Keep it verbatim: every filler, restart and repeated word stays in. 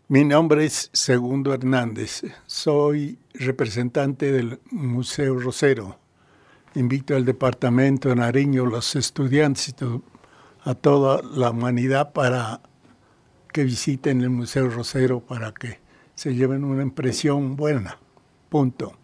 Mi nombre es Segundo Hernández, soy representante del Museo Rosero. Invito al Departamento de Nariño, los estudiantes, a toda la humanidad para que visiten el Museo Rosero para que se lleven una impresión buena. Punto.